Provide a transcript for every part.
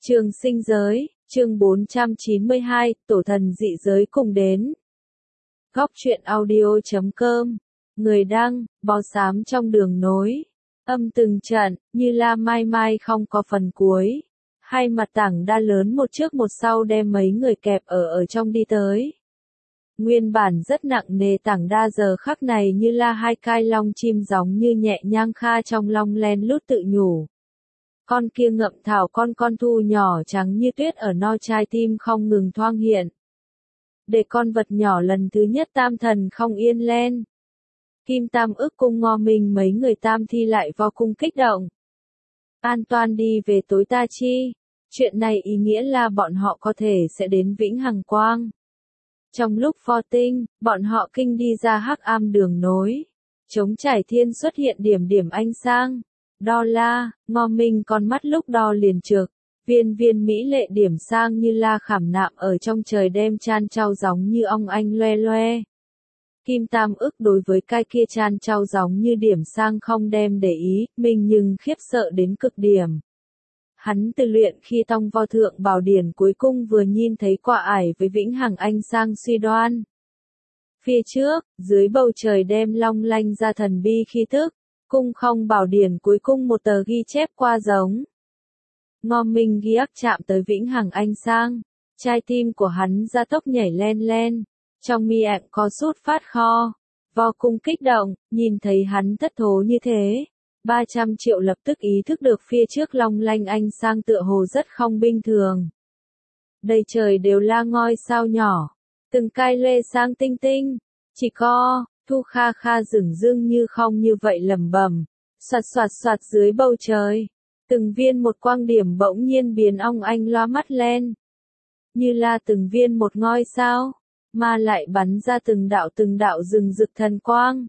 Trường sinh giới, chương 492, tổ thần dị giới cùng đến. Góc truyện audio.com. Người đăng, bó xám trong đường nối. Âm từng trận, như la mai mai không có phần cuối. Hai mặt tảng đa lớn một trước một sau đem mấy người kẹp ở trong đi tới. Nguyên bản rất nặng nề tảng đa giờ khắc này như la hai cai long chim giống như nhẹ nhàng kha trong long len lút tự nhủ. Con kia ngậm thảo con thu nhỏ trắng như tuyết ở no trái tim không ngừng thoang hiện. Để con vật nhỏ lần thứ nhất tam thần không yên len. Kim Tam ức cung ngo mình mấy người tam thi lại vào cung kích động. An toàn đi về tối ta chi. Chuyện này ý nghĩa là bọn họ có thể sẽ đến vĩnh hằng quang. Trong lúc pho tinh, bọn họ kinh đi ra hắc am đường nối. Trống trải thiên xuất hiện điểm điểm ánh sang. Đo la, ngo minh con mắt lúc đo liền trực, viên mỹ lệ điểm sang như la khảm nạm ở trong trời đêm chan trao giống như ong anh loe loe. Kim Tam ức đối với cái kia chan trao giống như điểm sang không đem để ý, mình nhưng khiếp sợ đến cực điểm. Hắn từ luyện khi tông vo thượng bảo điển cuối cùng vừa nhìn thấy quả ải với vĩnh hằng anh sang suy đoan. Phía trước, dưới bầu trời đêm long lanh ra thần bi khi thức. Cung không bảo điển cuối cùng một tờ ghi chép qua giống. Ngo minh ghi ắc chạm tới vĩnh hằng anh sang. Trái tim của hắn ra tốc nhảy len len. Trong mi ạng có sút phát kho. Vô cùng kích động, nhìn thấy hắn thất thố như thế. 300 triệu lập tức ý thức được phía trước long lanh anh sang tựa hồ rất không bình thường. Đầy trời đều la ngôi sao nhỏ. Từng cai lê sang tinh tinh. Chỉ có... Thu kha kha rừng rưng như không như vậy lầm bầm, soạt dưới bầu trời. Từng viên một quang điểm bỗng nhiên biến ong anh loa mắt lên. Như là từng viên một ngôi sao, mà lại bắn ra từng đạo rừng rực thần quang.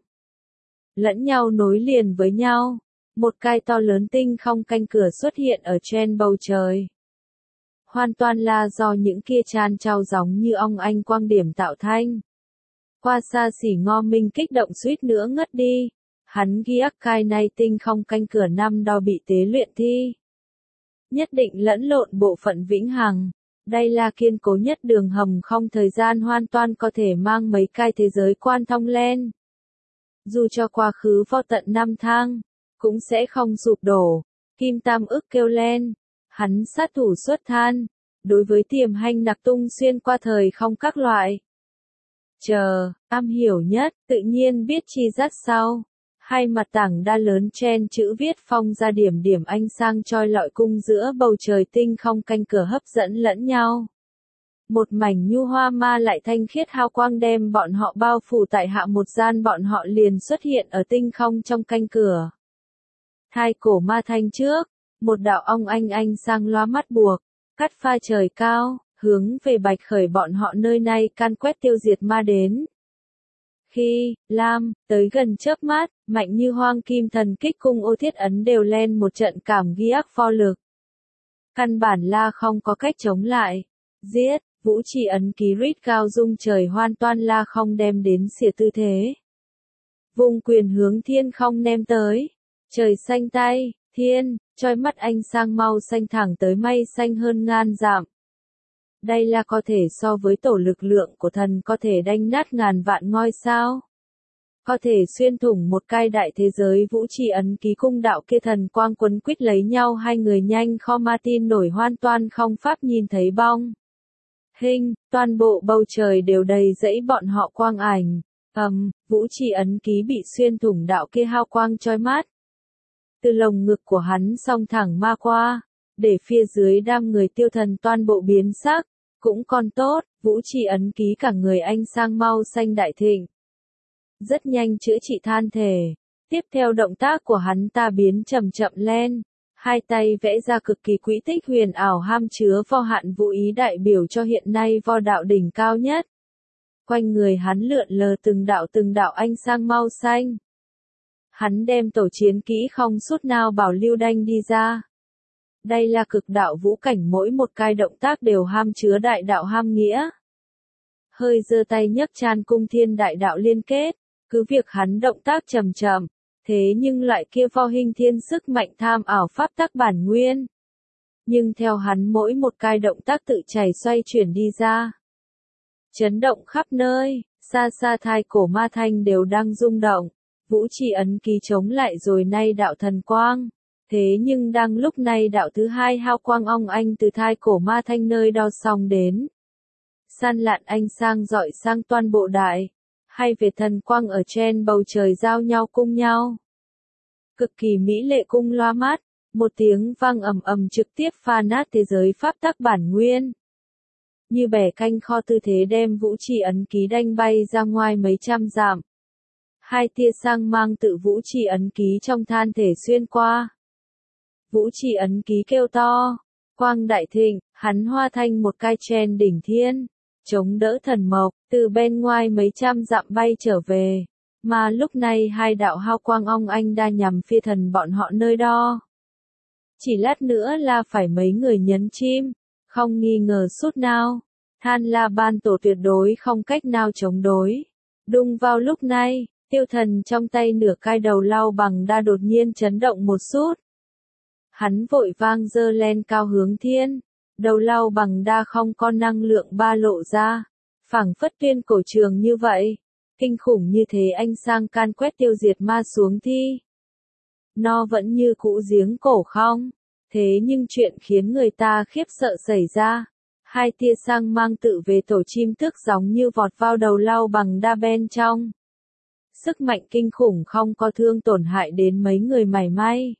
Lẫn nhau nối liền với nhau, một cái to lớn tinh không canh cửa xuất hiện ở trên bầu trời. Hoàn toàn là do những kia chan trao giống như ong anh quang điểm tạo thành. Qua xa xỉ ngo minh kích động suýt nữa ngất đi. Hắn ghi ắc khai này tinh không canh cửa năm đo bị tế luyện thi. Nhất định lẫn lộn bộ phận vĩnh hằng. Đây là kiên cố nhất đường hầm không thời gian hoàn toàn có thể mang mấy cái thế giới quan thông lên. Dù cho quá khứ vô tận năm thang, cũng sẽ không sụp đổ. Kim Tam ức kêu lên. Hắn sát thủ xuất than. Đối với tiềm hành nặc tung xuyên qua thời không các loại. Am hiểu nhất, tự nhiên biết chi dắt sau. Hai mặt tảng đa lớn trên chữ viết phong ra điểm điểm ánh sang choi lọi cung giữa bầu trời tinh không canh cửa hấp dẫn lẫn nhau. Một mảnh nhu hoa ma lại thanh khiết hào quang đem bọn họ bao phủ tại hạ một gian bọn họ liền xuất hiện ở tinh không trong canh cửa. Hai cổ ma thanh trước, một đạo ong anh sang loa mắt buộc, cắt pha trời cao. Hướng về bạch khởi bọn họ nơi này can quét tiêu diệt ma đến. Khi, Lam, tới gần chớp mắt, mạnh như hoang kim thần kích cung ô thiết ấn đều lên một trận cảm ghi ác pho lực. Căn bản là không có cách chống lại. Giết, vũ trì ấn ký rít cao dung trời hoàn toàn là không đem đến xỉa tư thế. Vùng quyền hướng thiên không ném tới. Trời xanh tay, thiên, choi mắt anh sang mau xanh thẳng tới mây xanh hơn ngàn dặm. Đây là có thể so với tổ lực lượng của thần có thể đánh nát ngàn vạn ngôi sao. Có thể xuyên thủng một cái đại thế giới vũ trì ấn ký cung đạo kia thần quang quấn quýt lấy nhau hai người nhanh kho ma tin nổi hoàn toàn không pháp nhìn thấy bong. Hình, toàn bộ bầu trời đều đầy dẫy bọn họ quang ảnh. Vũ trì ấn ký bị xuyên thủng đạo kia hao quang chói mắt. Từ lồng ngực của hắn song thẳng ma qua, để phía dưới đam người tiêu thần toàn bộ biến sắc. Cũng còn tốt, vũ trì ấn ký cả người anh sang mau xanh đại thịnh. Rất nhanh chữa trị than thể. Tiếp theo động tác của hắn ta biến chậm lên. Hai tay vẽ ra cực kỳ quỹ tích huyền ảo ham chứa vo hạn vũ ý đại biểu cho hiện nay vo đạo đỉnh cao nhất. Quanh người hắn lượn lờ từng đạo anh sang mau xanh. Hắn đem tổ chiến kỹ không sút nào bảo lưu đanh đi ra. Đây là cực đạo vũ cảnh mỗi một cái động tác đều ham chứa đại đạo ham nghĩa. Hơi giơ tay nhấc chan cung thiên đại đạo liên kết, cứ việc hắn động tác chậm, thế nhưng loại kia vo hình thiên sức mạnh tham ảo pháp tắc bản nguyên. nhưng theo hắn mỗi một cái động tác tự chảy xoay chuyển đi ra. Chấn động khắp nơi, xa xa thai cổ ma thanh đều đang rung động, Vũ Trì ấn ký chống lại rồi nay đạo thần quang. Thế nhưng đang lúc này đạo thứ hai hào quang ong anh từ thai cổ ma thanh nơi đo xong đến. San lạn ánh sang rọi sang toàn bộ đại, hay về thần quang ở trên bầu trời giao nhau cung nhau. Cực kỳ mỹ lệ cung loa mắt, một tiếng vang ầm ầm trực tiếp phá nát thế giới pháp tắc bản nguyên. Như bẻ canh kho tư thế đem Vũ Trì ấn ký đanh bay ra ngoài mấy trăm dặm. Hai tia sang mang tự Vũ Trì ấn ký trong than thể xuyên qua. Vũ Trì ấn ký kêu to, quang đại thịnh, hắn hoa thanh một cái trên đỉnh thiên, chống đỡ thần mộc, từ bên ngoài mấy trăm dặm bay trở về. Mà lúc này hai đạo hào quang ong anh đã nhằm phía thần bọn họ nơi đó. Chỉ lát nữa là phải mấy người nhấn chim, không nghi ngờ chút nào. Than La Ban tổ tuyệt đối không cách nào chống đối. Đùng vào lúc này, tiêu thần trong tay nửa cái đầu lau bằng đa đột nhiên chấn động một chút. Hắn vội vang giơ lên cao hướng thiên, đầu lau bằng đa không có năng lượng ba lộ ra, phảng phất tuyên cổ trường như vậy, kinh khủng như thế anh sang can quét tiêu diệt ma xuống thi. Nó vẫn như cũ giếng cổ không, thế nhưng chuyện khiến người ta khiếp sợ xảy ra. Hai tia sang mang tự về tổ chim tức giống như vọt vào đầu lau bằng đa bên trong. Sức mạnh kinh khủng không có thương tổn hại đến mấy người mảy may.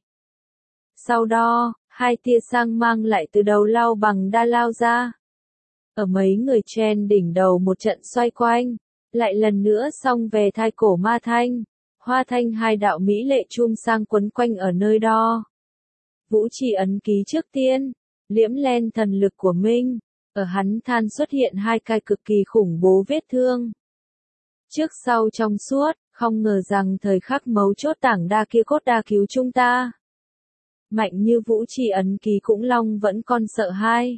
Sau đó, hai tia sang mang lại từ đầu lau bằng đa lao ra. Ở mấy người trên đỉnh đầu một trận xoay quanh, lại lần nữa xong về thai cổ ma thanh, hoa thanh hai đạo mỹ lệ chum sang quấn quanh ở nơi đó. Vũ Trì ấn ký trước tiên, liễm lên thần lực của Minh, ở hắn than xuất hiện hai cái cực kỳ khủng bố vết thương. Trước sau trong suốt, không ngờ rằng thời khắc mấu chốt tảng đa kia cốt đa cứu chúng ta. Mạnh như Vũ Trì ấn ký cũng long vẫn còn sợ hai.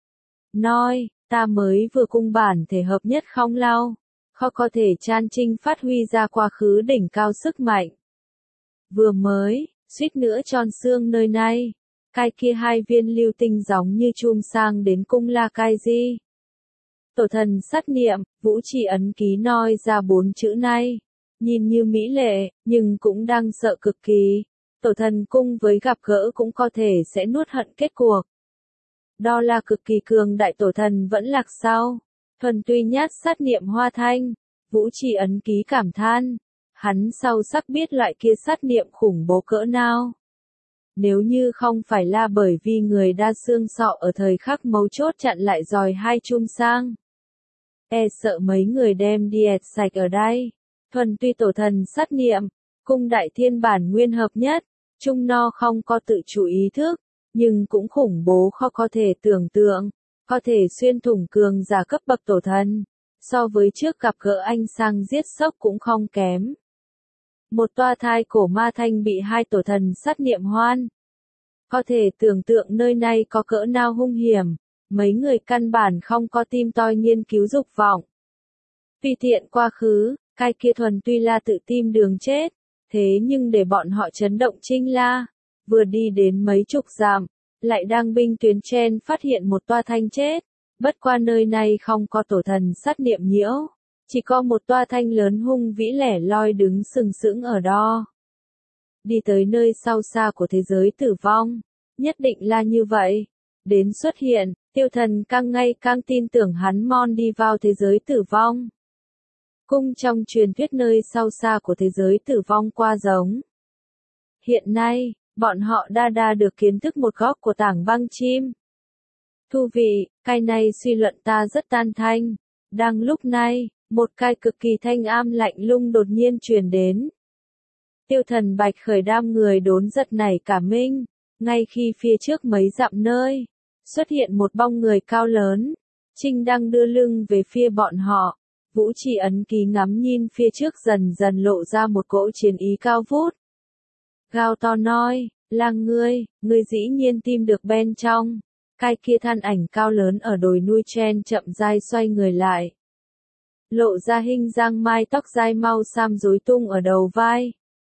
Nói, ta mới vừa cung bản thể hợp nhất không lâu, khó có thể chan trinh phát huy ra quá khứ đỉnh cao sức mạnh. Vừa mới, suýt nữa tròn xương nơi này, cái kia hai viên lưu tinh giống như chum sang đến cung la cai di. Tổ thần sát niệm, Vũ Trì ấn ký nói ra bốn chữ này, nhìn như mỹ lệ, nhưng cũng đang sợ cực kỳ. Tổ thần cung với gặp gỡ cũng có thể sẽ nuốt hận kết cuộc. Đó là cực kỳ cường đại tổ thần vẫn lạc sau. Thuần tuy nhát sát niệm hoa thanh, Vũ Trì ấn ký cảm than. Hắn sâu sắc biết loại kia sát niệm khủng bố cỡ nào. Nếu như không phải là bởi vì người đa xương sọ ở thời khắc mấu chốt chặn lại dòi hai chum sang. Sợ mấy người đem đi ẹt sạch ở đây. Thuần tuy tổ thần sát niệm, cung đại thiên bản nguyên hợp nhất, chung no không có tự chủ ý thức, nhưng cũng khủng bố khó có thể tưởng tượng, có thể xuyên thủng cường giả cấp bậc tổ thần, so với trước gặp gỡ anh sang giết sốc cũng không kém. Một toa thai cổ ma thanh bị hai tổ thần sát niệm hoan. Có thể tưởng tượng nơi này có cỡ nào hung hiểm, mấy người căn bản không có tim toi nghiên cứu dục vọng. Tùy tiện quá khứ, cái kia thuần tuy là tự tìm đường chết, thế nhưng để bọn họ chấn động Trinh La, vừa đi đến mấy chục dặm, lại đang binh tuyến trên phát hiện một toa thanh chết, bất qua nơi này không có tổ thần sát niệm nhiễu, chỉ có một toa thanh lớn hung vĩ lẻ loi đứng sừng sững ở đó. Đi tới nơi sâu xa của thế giới tử vong, nhất định là như vậy. Đến xuất hiện, tiêu thần càng ngày càng tin tưởng hắn mon đi vào thế giới tử vong. Cung trong truyền thuyết nơi sâu xa của thế giới tử vong qua giống. Hiện nay, bọn họ đa được kiến thức một góc của tảng băng chim. Thú vị, cái này suy luận ta rất tan thanh. Đang lúc này, một cái cực kỳ thanh am lạnh lùng đột nhiên truyền đến. Tiêu thần bạch khởi đam người đốn giật nảy cả mình, ngay khi phía trước mấy dặm nơi, xuất hiện một bóng người cao lớn, Trinh đang đưa lưng về phía bọn họ. Vũ Trì ấn ký ngắm nhìn phía trước dần dần lộ ra một cỗ chiến ý cao vút. Gào to nói, là ngươi dĩ nhiên tìm được bên trong. Cái kia thân ảnh cao lớn ở đồi núi trên chậm rãi xoay người lại. Lộ ra hình dáng mai tóc dài mau xám rối tung ở đầu vai.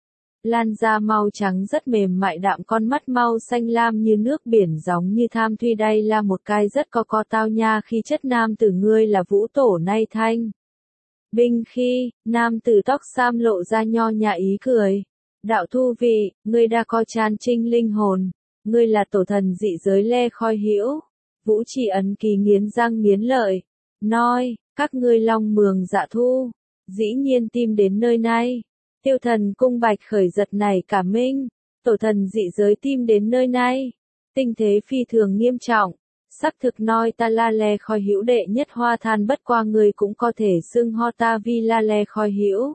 Lan da màu trắng rất mềm mại đạm, con mắt màu xanh lam như nước biển giống như tham thuy. Đây là một cái rất có tao nha khi chất nam tử, ngươi là vũ tổ nay thanh. Binh khi, nam tử tóc xám lộ ra nho nhã ý cười. Đạo thu vị, ngươi đã có tràn trinh linh hồn. Ngươi là tổ thần dị giới Le Khoi Hữu. Vũ Trì Ấn Ký nghiến răng nghiến lợi. Nói, các ngươi long mường dạ thu. Dĩ nhiên tìm đến nơi này. Tiêu thần cung bạch khởi giật này cả minh. Tổ thần dị giới tìm đến nơi này. Tình thế phi thường nghiêm trọng. Xác thực nói ta là Le Khoi Hữu đệ nhất hoa than, bất qua người cũng có thể xưng ho ta vì là Le Khoi Hữu.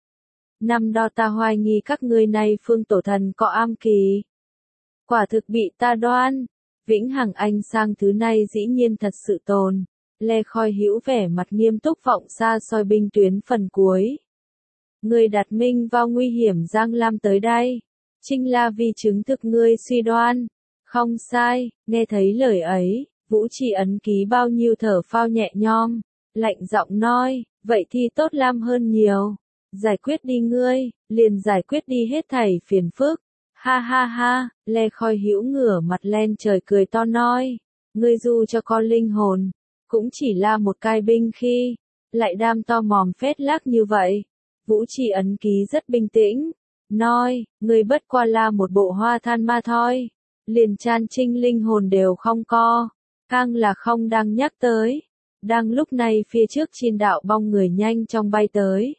Năm đó ta hoài nghi các ngươi này phương tổ thần có am kỳ. Quả thực bị ta đoan. Vĩnh hằng ánh sang thứ này dĩ nhiên thật sự tồn. Le Khoi Hữu vẻ mặt nghiêm túc vọng xa soi binh tuyến phần cuối. Ngươi đặt minh vào nguy hiểm Giang Lam tới đây. Chính là vì chứng thực ngươi suy đoan. Không sai, nghe thấy lời ấy, Vũ Trì Ấn Ký bao nhiêu thở phao nhẹ nhõm, lạnh giọng nói, vậy thì tốt lam hơn nhiều. Giải quyết đi ngươi, liền giải quyết đi hết thảy phiền phức. Ha ha ha, Le Khoi Hữu ngửa mặt lên trời cười to nói, ngươi dù cho con linh hồn, cũng chỉ là một cái binh khi, lại đam to mòm phết lác như vậy. Vũ Trì Ấn Ký rất bình tĩnh, nói, ngươi bất qua là một bộ hoa than ma thôi, liền chan trinh linh hồn đều không có, càng là không đang nhắc tới. Đang lúc này phía trước trên đạo bong người nhanh trong bay tới.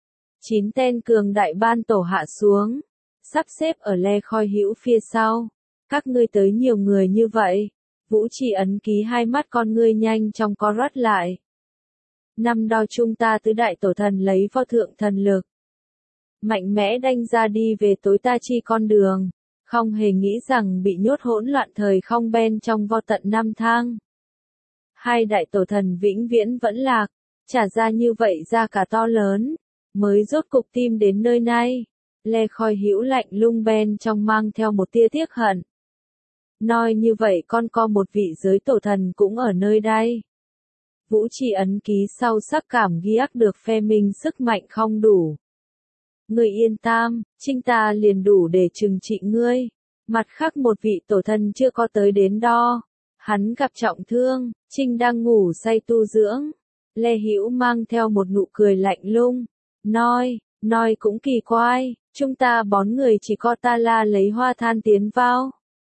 9 tên cường đại ban tổ hạ xuống, sắp xếp ở Le Khoi Hữu phía sau. Các ngươi tới nhiều người như vậy. Vũ Trì Ấn Ký hai mắt con ngươi nhanh trong co rút lại. Năm đó chúng ta tứ đại tổ thần lấy vô thượng thần lực. Mạnh mẽ đanh ra đi về tối ta chi con đường. Không hề nghĩ rằng bị nhốt hỗn loạn thời không bên trong vô tận năm tháng. Hai đại tổ thần vĩnh viễn vẫn lạc. Trả ra như vậy ra cả to lớn. Mới rốt cục tìm đến nơi này. Le Khoi Hữu lạnh lung bên trong mang theo một tia tiếc hận. Nói như vậy con có một vị giới tổ thần cũng ở nơi đây. Vũ Trì Ấn Ký sau sắc cảm ghi ác được phe mình sức mạnh không đủ. Ngươi yên tâm, chính ta liền đủ để trừng trị ngươi. Mặt khác một vị tổ thần chưa có tới đến đó. Hắn gặp trọng thương, Trinh đang ngủ say tu dưỡng. Le Hữu mang theo một nụ cười lạnh lung. Nói cũng kỳ quái, chúng ta 4 người chỉ có ta là lấy hoa than tiến vào.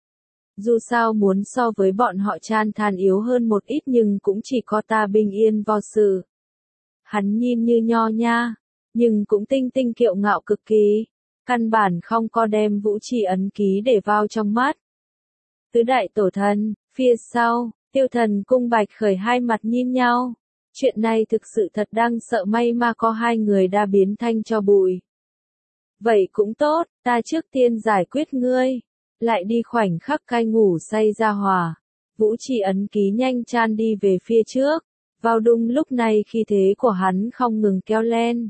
Dù sao muốn so với bọn họ chan than yếu hơn một ít nhưng cũng chỉ có ta bình yên vô sự. Hắn nhìn như nho nha, nhưng cũng tinh tinh kiệu ngạo cực kỳ. Căn bản không có đem Vũ Trì Ấn Ký để vào trong mắt. Tứ đại tổ thần, phía sau, Tiêu thần cung bạch khởi hai mặt nhìn nhau. Chuyện này thực sự thật đang sợ, may mà có hai người đã biến thanh cho bụi. Vậy cũng tốt, ta trước tiên giải quyết ngươi. Lại đi khoảnh khắc cai ngủ say ra hòa. Vũ Trì Ấn Ký nhanh chan đi về phía trước. Vào đúng lúc này khí thế của hắn không ngừng kéo lên.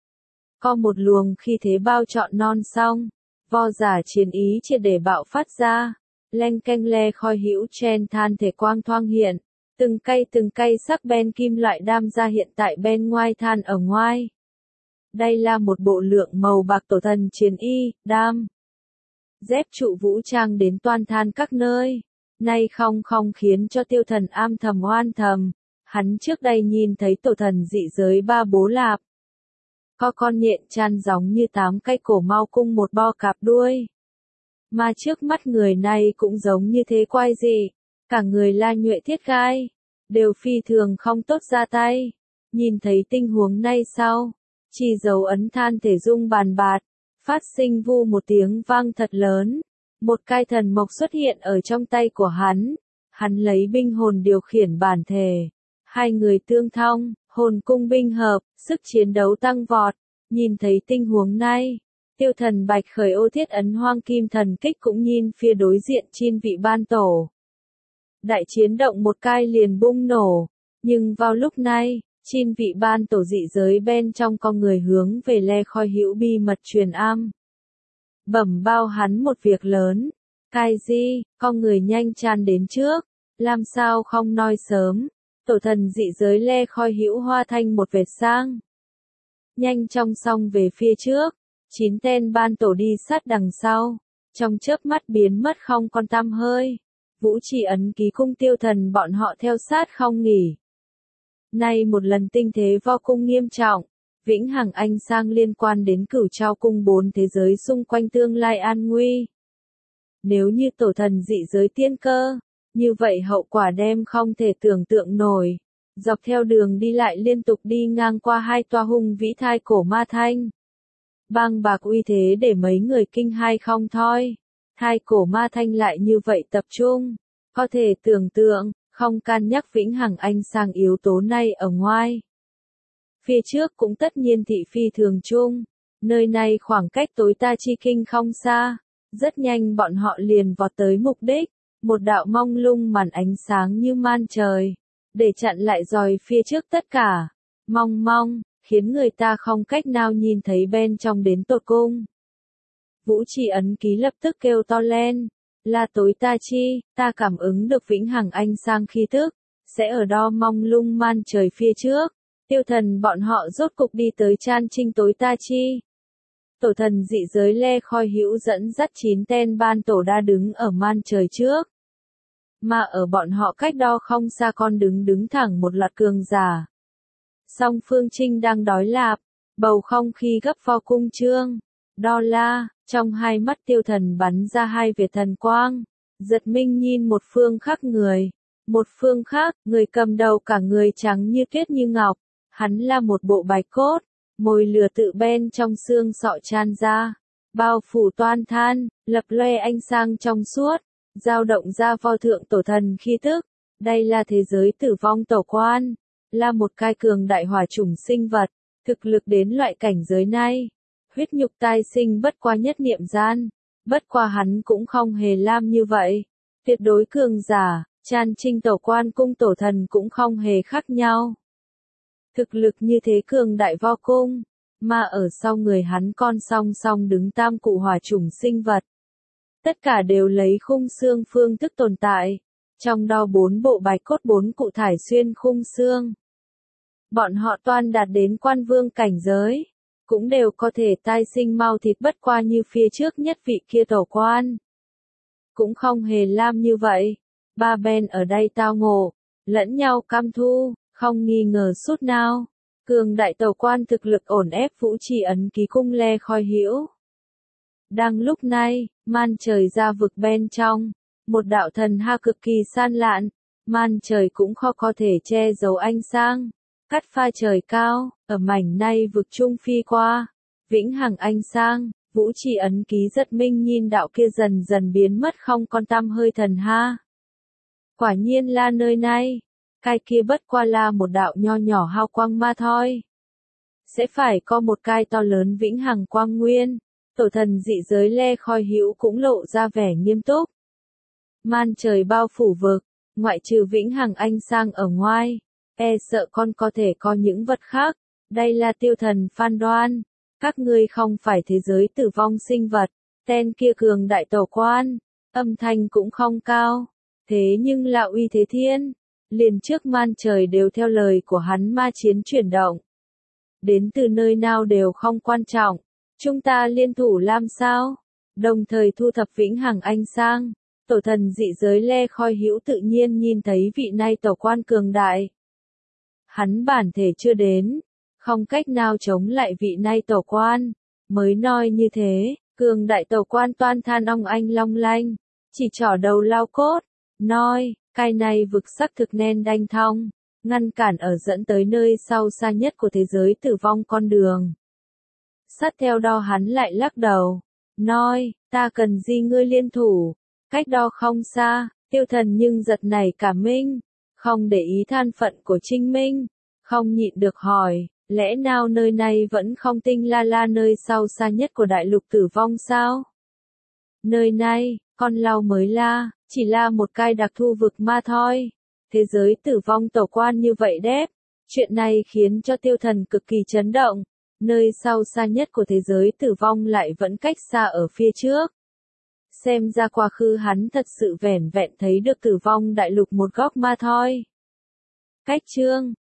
Có một luồng khí thế bao trọn non sông. Vo giả chiến ý triệt để bạo phát ra. Leng keng Le Khoi Hữu chen than thể quang thoang hiện. Từng cây sắc ben kim loại đam ra hiện tại bên ngoài than ở ngoài. Đây là một bộ lượng màu bạc tổ thần chiến y, đam. Dép trụ vũ trang đến toan than các nơi. Nay không khiến cho tiêu thần am thầm oan thầm. Hắn trước đây nhìn thấy tổ thần dị giới ba bố lạp. Có con nhện chan giống như 8 cái cổ mau cung một bo cạp đuôi. Mà trước mắt người này cũng giống như thế quái dị. Cả người la nhuệ thiết gai. Đều phi thường không tốt ra tay. Nhìn thấy tình huống này sau. Chỉ dấu ấn than thể rung bàn bạt. Phát sinh vu một tiếng vang thật lớn. Một cái thần mộc xuất hiện ở trong tay của hắn. Hắn lấy binh hồn điều khiển bản thể. Hai người tương thông, hồn cung binh hợp, sức chiến đấu tăng vọt. Nhìn thấy tình huống này. Tiêu thần bạch khởi ô thiết ấn hoang kim thần kích cũng nhìn phía đối diện chín vị ban tổ. Đại chiến động một cái liền bung nổ. Nhưng vào lúc này, chín vị ban tổ dị giới bên trong con người hướng về Le Khoi Hữu bi mật truyền âm. Bẩm bao hắn một việc lớn. Cái gì, con người nhanh tràn đến trước. Làm sao không nói sớm. Tổ thần dị giới Le Khoi Hữu hoa thanh một vệt sang. Nhanh trong song về phía trước. 9 tên ban tổ đi sát đằng sau, trong chớp mắt biến mất không còn tăm hơi. Vũ Trì ấn ký cung Tiêu Thần bọn họ theo sát không nghỉ. Nay một lần tình thế vo cung nghiêm trọng, vĩnh hằng ánh sang liên quan đến Cửu Trao cung 4 thế giới xung quanh tương lai an nguy. Nếu như tổ thần dị giới tiên cơ, như vậy hậu quả đem không thể tưởng tượng nổi. Dọc theo đường đi lại liên tục đi ngang qua 2 tòa hung vĩ thai cổ ma thanh. Bang bạc uy thế để mấy người kinh hai không thôi. Thai cổ ma thanh lại như vậy tập trung. Có thể tưởng tượng, không can nhắc vĩnh hằng ánh sang yếu tố này ở ngoài. Phía trước cũng tất nhiên thị phi thường chung. Nơi này khoảng cách tối ta chi kinh không xa. Rất nhanh bọn họ liền vọt tới mục đích. Một đạo mông lung màn ánh sáng như man trời. Để chặn lại dòi phía trước tất cả. Mong mong, khiến người ta không cách nào nhìn thấy bên trong đến tột cung. Vũ Trì ấn ký lập tức kêu to lên. Là tối ta chi, ta cảm ứng được vĩnh hằng ánh sang khí tức. Sẽ ở đó mong lung man trời phía trước. Tiêu Thần bọn họ rốt cục đi tới chan trinh tối ta chi. Tổ thần dị giới Le Khoi Hữu dẫn dắt 9 tên ban tổ đa đứng ở man trời trước. Mà ở bọn họ cách đó không xa con đứng thẳng một loạt cường giả. Song phương trinh đang đói lạp, bầu không khí gấp vo cung trương. Đo la, trong hai mắt Tiêu Thần bắn ra 2 vệt thần quang. Giật mình nhìn một phương khác người. Một phương khác, người cầm đầu cả người trắng như tuyết như ngọc. Hắn là một bộ bạch cốt. Mồi lửa tự bên trong xương sọ tràn ra. Bao phủ toan than, lập loe ánh sang trong suốt. Dao động ra vo thượng tổ thần khí tức. Đây là thế giới tử vong tổ quan. Là một cái cường đại hỏa chủng sinh vật. Thực lực đến loại cảnh giới này. Huyết nhục tai sinh bất qua nhất niệm gian. Bất qua hắn cũng không hề lam như vậy. Tuyệt đối cường giả, chan trinh tổ quan cung tổ thần cũng không hề khác nhau. Thực lực như thế cường đại vo cung. Mà ở sau người hắn con song song đứng tam cụ hỏa chủng sinh vật. Tất cả đều lấy khung xương phương thức tồn tại. Trong đó 4 bộ bạch cốt 4 cụ thải xuyên khung xương. Bọn họ toan đạt đến quan vương cảnh giới. Cũng đều có thể tai sinh mau thịt bất qua như phía trước nhất vị kia tổ quan. Cũng không hề lam như vậy. Ba bên ở đây tao ngộ. Lẫn nhau cam thu, không nghi ngờ chút nào. Cường đại tổ quan thực lực ổn ép Vũ Trì ấn ký cung Le Khoi Hữu. Đang lúc này, man trời ra vực bên trong. Một đạo thần ha cực kỳ san lạn. Man trời cũng khó có thể che giấu ánh sang. Cắt pha trời cao, ở mảnh này vực trung phi qua. Vĩnh hằng ánh sang, Vũ Trì ấn ký giật mình nhìn đạo kia dần dần biến mất không còn tăm hơi thần ha. Quả nhiên là nơi này. Cái kia bất qua là một đạo nho nhỏ hào quang ma thôi. Sẽ phải có một cái to lớn vĩnh hằng quang nguyên. Tổ thần dị giới Le Khoi Hữu cũng lộ ra vẻ nghiêm túc. Man trời bao phủ vực, ngoại trừ vĩnh hằng ánh sang ở ngoài. Sợ con có thể có những vật khác. Đây là Tiêu Thần phán đoán. Các ngươi không phải thế giới tử vong sinh vật. Tên kia cường đại tổ quan. Âm thanh cũng không cao. Thế nhưng là uy thế thiên. Liền trước man trời đều theo lời của hắn ma chiến chuyển động. Đến từ nơi nào đều không quan trọng. Chúng ta liên thủ làm sao? Đồng thời thu thập vĩnh hằng ánh sang. Tổ thần dị giới Le Khoi Hữu tự nhiên nhìn thấy vị này tổ quan cường đại. Hắn bản thể chưa đến, không cách nào chống lại vị này tổ quan, mới nói như thế, cường đại tổ quan toan than ong anh long lanh, chỉ trỏ đầu lao cốt, nói, cái này vực sắc thực nên đanh thong, ngăn cản ở dẫn tới nơi sau xa nhất của thế giới tử vong con đường. Sát theo đó hắn lại lắc đầu, nói, ta cần gì ngươi liên thủ, cách đó không xa, Tiêu Thần nhưng giật nảy cả mình. Không để ý than phận của Trinh Minh, không nhịn được hỏi, lẽ nào nơi này vẫn không tinh la nơi sau xa nhất của đại lục tử vong sao? Nơi này, con lao mới la, chỉ là một cái đặc thu vực ma thôi. Thế giới tử vong tổ quan như vậy đép. Chuyện này khiến cho Tiêu Thần cực kỳ chấn động. Nơi sau xa nhất của thế giới tử vong lại vẫn cách xa ở phía trước. Xem ra quá khứ hắn thật sự vẻn vẹn thấy được tử vong đại lục một góc ma thôi. Cách chương